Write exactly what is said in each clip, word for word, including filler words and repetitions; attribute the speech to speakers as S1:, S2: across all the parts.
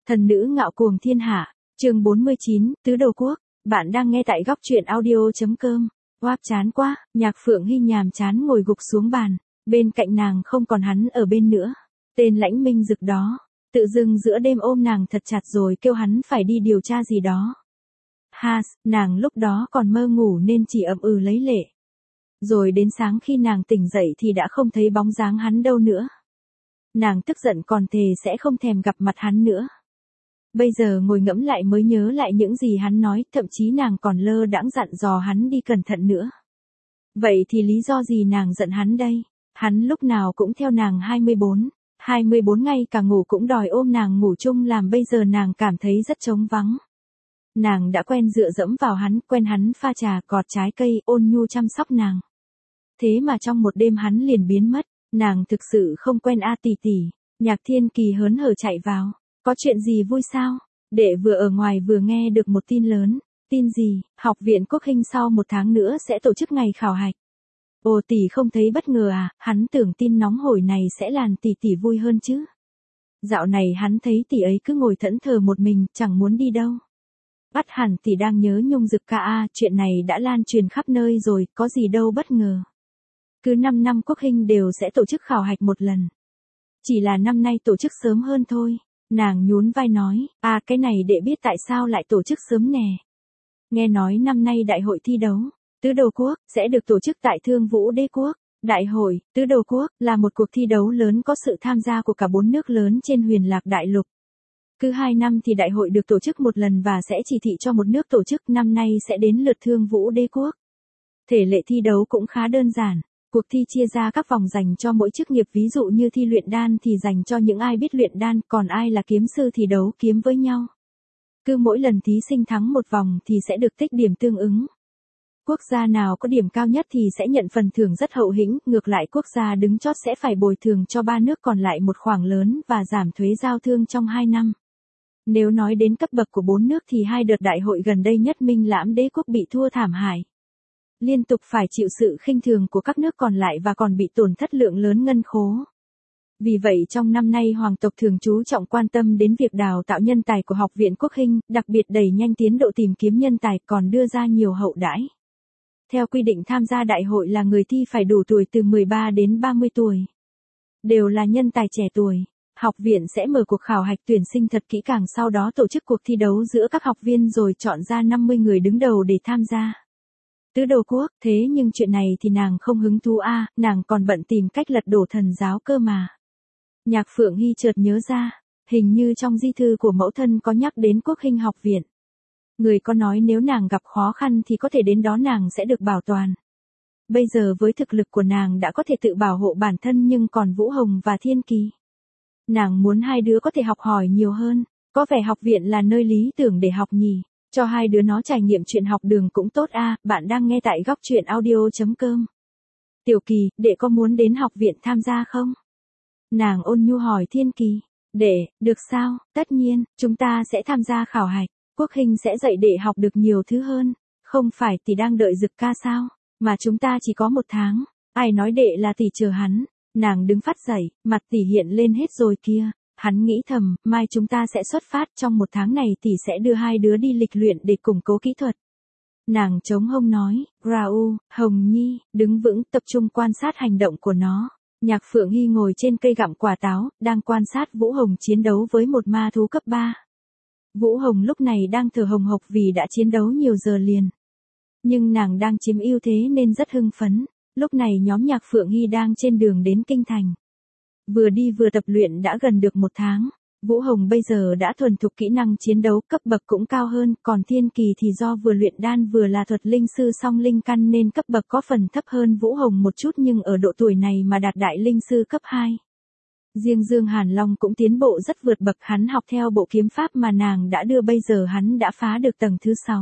S1: Thần nữ ngạo cuồng thiên hạ, chương bốn mươi chín, Tứ Đồ Quốc, bạn đang nghe tại góc truyện audio.com. Oáp chán quá, Nhạc Phượng Hy nhàm chán ngồi gục xuống bàn, bên cạnh nàng không còn hắn ở bên nữa. Tên Lãnh Minh Dực đó, tự dưng giữa đêm ôm nàng thật chặt rồi kêu hắn phải đi điều tra gì đó. Ha, nàng lúc đó còn mơ ngủ nên chỉ ậm ừ lấy lệ. Rồi đến sáng khi nàng tỉnh dậy thì đã không thấy bóng dáng hắn đâu nữa. Nàng tức giận còn thề sẽ không thèm gặp mặt hắn nữa. Bây giờ ngồi ngẫm lại mới nhớ lại những gì hắn nói, thậm chí nàng còn lơ đãng dặn dò hắn đi cẩn thận nữa. Vậy thì lý do gì nàng giận hắn đây? Hắn lúc nào cũng theo nàng hai mươi bốn, hai mươi bốn ngày cả ngủ cũng đòi ôm nàng ngủ chung, làm bây giờ nàng cảm thấy rất trống vắng. Nàng đã quen dựa dẫm vào hắn, quen hắn pha trà cọt trái cây, ôn nhu chăm sóc nàng. Thế mà trong một đêm hắn liền biến mất, nàng thực sự không quen a tỷ tỷ. Nhạc Thiên Kỳ hớn hở chạy vào. Có chuyện gì vui sao? Đệ vừa ở ngoài vừa nghe được một tin lớn. Tin gì? Học viện Quốc Hinh sau một tháng nữa sẽ tổ chức ngày khảo hạch. Ồ, tỷ không thấy bất ngờ à? Hắn tưởng tin nóng hổi này sẽ làm tỷ tỷ vui hơn chứ. Dạo này hắn thấy tỷ ấy cứ ngồi thẫn thờ một mình, chẳng muốn đi đâu. Bắt hẳn tỷ đang nhớ Nhung Dực ca a, chuyện này đã lan truyền khắp nơi rồi, có gì đâu bất ngờ. Cứ năm năm Quốc Hinh đều sẽ tổ chức khảo hạch một lần. Chỉ là năm nay tổ chức sớm hơn thôi. Nàng nhún vai nói, à cái này đệ biết tại sao lại tổ chức sớm nè. Nghe nói năm nay đại hội thi đấu, Tứ Đồ Quốc, sẽ được tổ chức tại Thương Vũ Đế Quốc. Đại hội, Tứ Đồ Quốc, là một cuộc thi đấu lớn có sự tham gia của cả bốn nước lớn trên huyền lạc đại lục. Cứ hai năm thì đại hội được tổ chức một lần và sẽ chỉ thị cho một nước tổ chức, năm nay sẽ đến lượt Thương Vũ Đế Quốc. Thể lệ thi đấu cũng khá đơn giản. Cuộc thi chia ra các vòng dành cho mỗi chức nghiệp, ví dụ như thi luyện đan thì dành cho những ai biết luyện đan, còn ai là kiếm sư thì đấu kiếm với nhau. Cứ mỗi lần thí sinh thắng một vòng thì sẽ được tích điểm tương ứng. Quốc gia nào có điểm cao nhất thì sẽ nhận phần thưởng rất hậu hĩnh, ngược lại quốc gia đứng chót sẽ phải bồi thường cho ba nước còn lại một khoản lớn và giảm thuế giao thương trong hai năm. Nếu nói đến cấp bậc của bốn nước thì hai đợt đại hội gần đây nhất Minh Lãm Đế Quốc bị thua thảm hại. Liên tục phải chịu sự khinh thường của các nước còn lại và còn bị tổn thất lượng lớn ngân khố. Vì vậy trong năm nay hoàng tộc thường chú trọng quan tâm đến việc đào tạo nhân tài của Học viện Quốc Hinh, đặc biệt đẩy nhanh tiến độ tìm kiếm nhân tài, còn đưa ra nhiều hậu đãi. Theo quy định tham gia đại hội là người thi phải đủ tuổi từ mười ba đến ba mươi tuổi. Đều là nhân tài trẻ tuổi. Học viện sẽ mở cuộc khảo hạch tuyển sinh thật kỹ càng, sau đó tổ chức cuộc thi đấu giữa các học viên rồi chọn ra năm mươi người đứng đầu để tham gia. Tứ Đồ Quốc, thế nhưng chuyện này thì nàng không hứng thú a, à, nàng còn bận tìm cách lật đổ thần giáo cơ mà. Nhạc Phượng Hy chợt nhớ ra, hình như trong di thư của mẫu thân có nhắc đến Quốc Hinh học viện. Người có nói nếu nàng gặp khó khăn thì có thể đến đó nàng sẽ được bảo toàn. Bây giờ với thực lực của nàng đã có thể tự bảo hộ bản thân, nhưng còn Vũ Hồng và Thiên Kỳ. Nàng muốn hai đứa có thể học hỏi nhiều hơn, có vẻ học viện là nơi lý tưởng để học nhỉ. Cho hai đứa nó trải nghiệm chuyện học đường cũng tốt a, à, bạn đang nghe tại góc truyện audio.com. Tiểu Kỳ, đệ có muốn đến học viện tham gia không? Nàng ôn nhu hỏi Thiên Kỳ. Đệ, được sao, tất nhiên, chúng ta sẽ tham gia khảo hạch, Quốc Hinh sẽ dạy đệ học được nhiều thứ hơn. Không phải tỷ đang đợi Dực ca sao, mà chúng ta chỉ có một tháng, ai nói đệ là tỷ chờ hắn. Nàng đứng phát dậy, mặt tỷ hiện lên hết rồi kia. Hắn nghĩ thầm, mai chúng ta sẽ xuất phát, trong một tháng này tỷ sẽ đưa hai đứa đi lịch luyện để củng cố kỹ thuật. Nàng chống hông nói, Raoul, Hồng Nhi, đứng vững, tập trung quan sát hành động của nó. Nhạc Phượng Hy ngồi trên cây gặm quả táo, đang quan sát Vũ Hồng chiến đấu với một ma thú cấp ba. Vũ Hồng lúc này đang thở hồng hộc vì đã chiến đấu nhiều giờ liền. Nhưng nàng đang chiếm ưu thế nên rất hưng phấn. Lúc này nhóm Nhạc Phượng Hy đang trên đường đến Kinh Thành. Vừa đi vừa tập luyện đã gần được một tháng, Vũ Hồng bây giờ đã thuần thục kỹ năng chiến đấu, cấp bậc cũng cao hơn, còn Thiên Kỳ thì do vừa luyện đan vừa là thuật linh sư song linh căn nên cấp bậc có phần thấp hơn Vũ Hồng một chút, nhưng ở độ tuổi này mà đạt đại linh sư cấp hai. Riêng Dương Hàn Long cũng tiến bộ rất vượt bậc, hắn học theo bộ kiếm pháp mà nàng đã đưa, bây giờ hắn đã phá được tầng thứ sáu.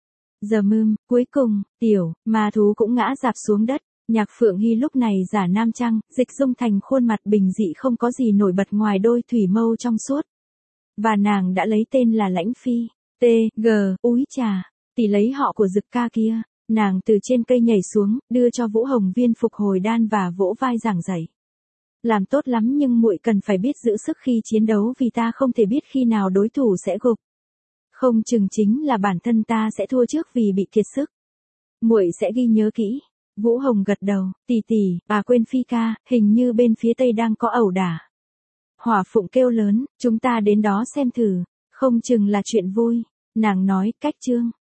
S1: Giờ mưm, cuối cùng, tiểu, ma thú cũng ngã rạp xuống đất. Nhạc Phượng Hy lúc này giả nam trang, dịch dung thành khuôn mặt bình dị không có gì nổi bật ngoài đôi thủy mâu trong suốt. Và nàng đã lấy tên là Lãnh Phi. T, G, úi trà, tỷ lấy họ của Dực ca kia. Nàng từ trên cây nhảy xuống, đưa cho Vũ Hồng viên phục hồi đan và vỗ vai giảng dạy. Làm tốt lắm nhưng muội cần phải biết giữ sức khi chiến đấu vì ta không thể biết khi nào đối thủ sẽ gục. Không chừng chính là bản thân ta sẽ thua trước vì bị kiệt sức. Muội sẽ ghi nhớ kỹ. Vũ Hồng gật đầu, tỷ tỷ, bà quên phi ca, hình như bên phía tây đang có ẩu đả. Hỏa Phụng kêu lớn, chúng ta đến đó xem thử, không chừng là chuyện vui. Nàng nói, cách chương.